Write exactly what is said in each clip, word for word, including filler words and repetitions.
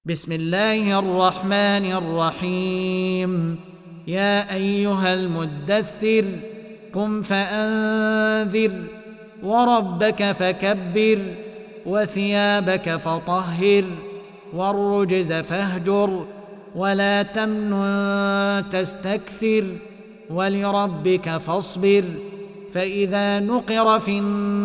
بسم الله الرحمن الرحيم. يا أيها المدثر قم فأنذر وربك فكبر وثيابك فطهر والرجز فاهجر ولا تمنن تستكثر ولربك فاصبر فإذا نقر في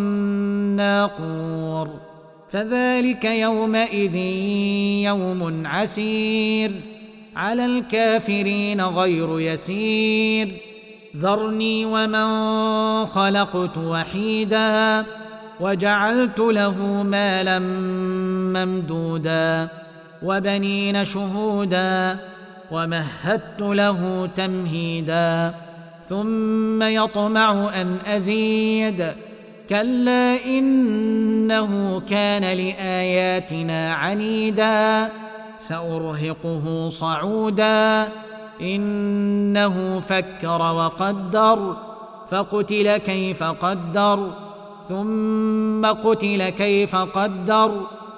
الناقور فذلك يومئذ يوم عسير على الكافرين غير يسير. ذرني ومن خلقت وحيدا وجعلت له مالا ممدودا وبنين شهودا ومهدت له تمهيدا ثم يطمع أن أزيد كلا إنه كان لآياتنا عنيدا سأرهقه صعودا إنه فكر وقدر فقتل كيف قدر ثم قتل كيف قدر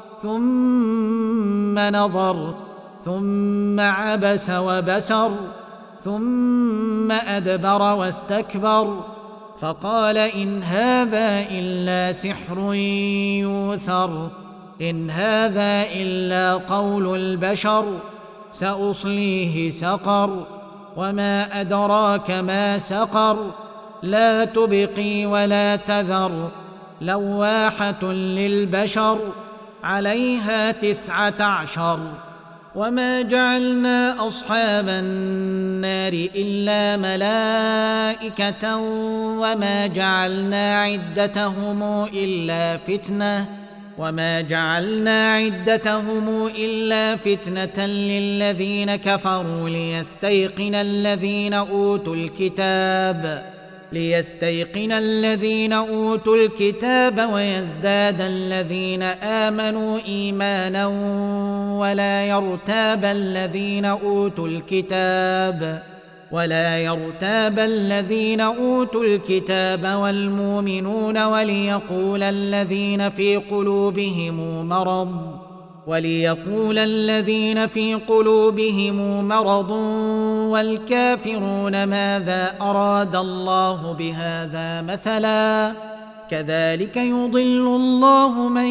ثم نظر ثم عبس وبسر ثم أدبر واستكبر فقال إن هذا إلا سحر يوثر إن هذا إلا قول البشر سأصليه سقر وما أدراك ما سقر لا تبقي ولا تذر لواحة للبشر عليها تسعة عشر. وما جعلنا أصحاب النار إلا ملائكة وما جعلنا عدتهم إلا فتنة وما جعلنا عدتهم إلا فتنة للذين كفروا ليستيقن الذين أوتوا الكتاب ليستيقن الذين أوتوا الكتاب ويزداد الذين آمنوا إيمانا ولا يرتاب الذين أوتوا الكتاب ولا يرتاب الذين أوتوا الكتاب والمؤمنون وليقول الذين في قلوبهم مرض وليقول الذين في قلوبهم مرض والكافرون ماذا أراد الله بهذا مثلا كذلك يضل الله من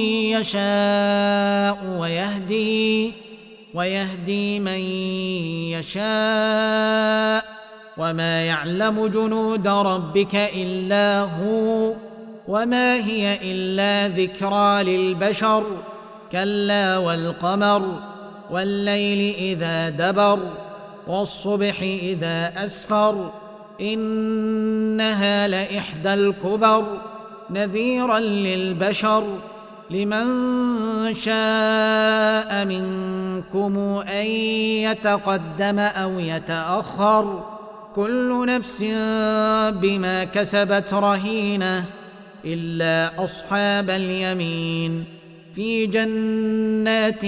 يشاء ويهدي ويهدي من يشاء وما يعلم جنود ربك إلا هو وما هي إلا ذكرى للبشر كلا والقمر والليل إذا دبر والصبح إذا أسفر إنها لإحدى الكبر نذيرا للبشر لمن شاء منكم أن يتقدم أو يتأخر كل نفس بما كسبت رهينة إلا أصحاب اليمين في جنات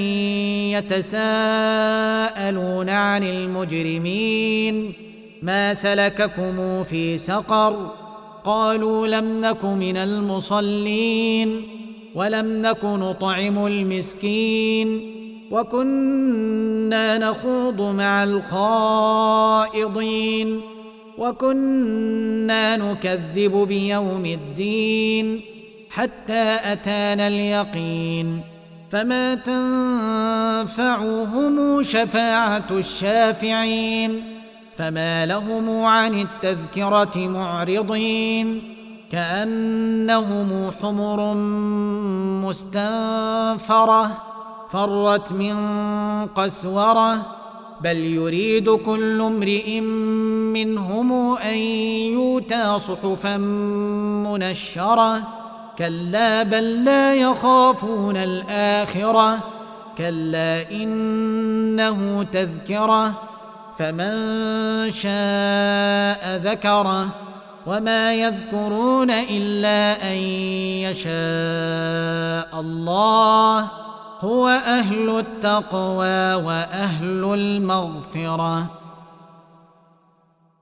يتساءلون عن المجرمين ما سلككم في سقر قالوا لم نك من المصلين ولم نك نطعم المسكين وكنا نخوض مع الخائضين وكنا نكذب بيوم الدين حتى أتانا اليقين فما تنفعهم شفاعة الشافعين فما لهم عن التذكرة معرضين كأنهم حمر مستنفرة فرت من قسورة بل يريد كل امرئ منهم أن يؤتى صحفا منشرة كلا بل لا يخافون الآخرة كلا إنه تذكرة فمن شاء ذكره وما يذكرون إلا أن يشاء الله هو أهل التقوى وأهل المغفرة.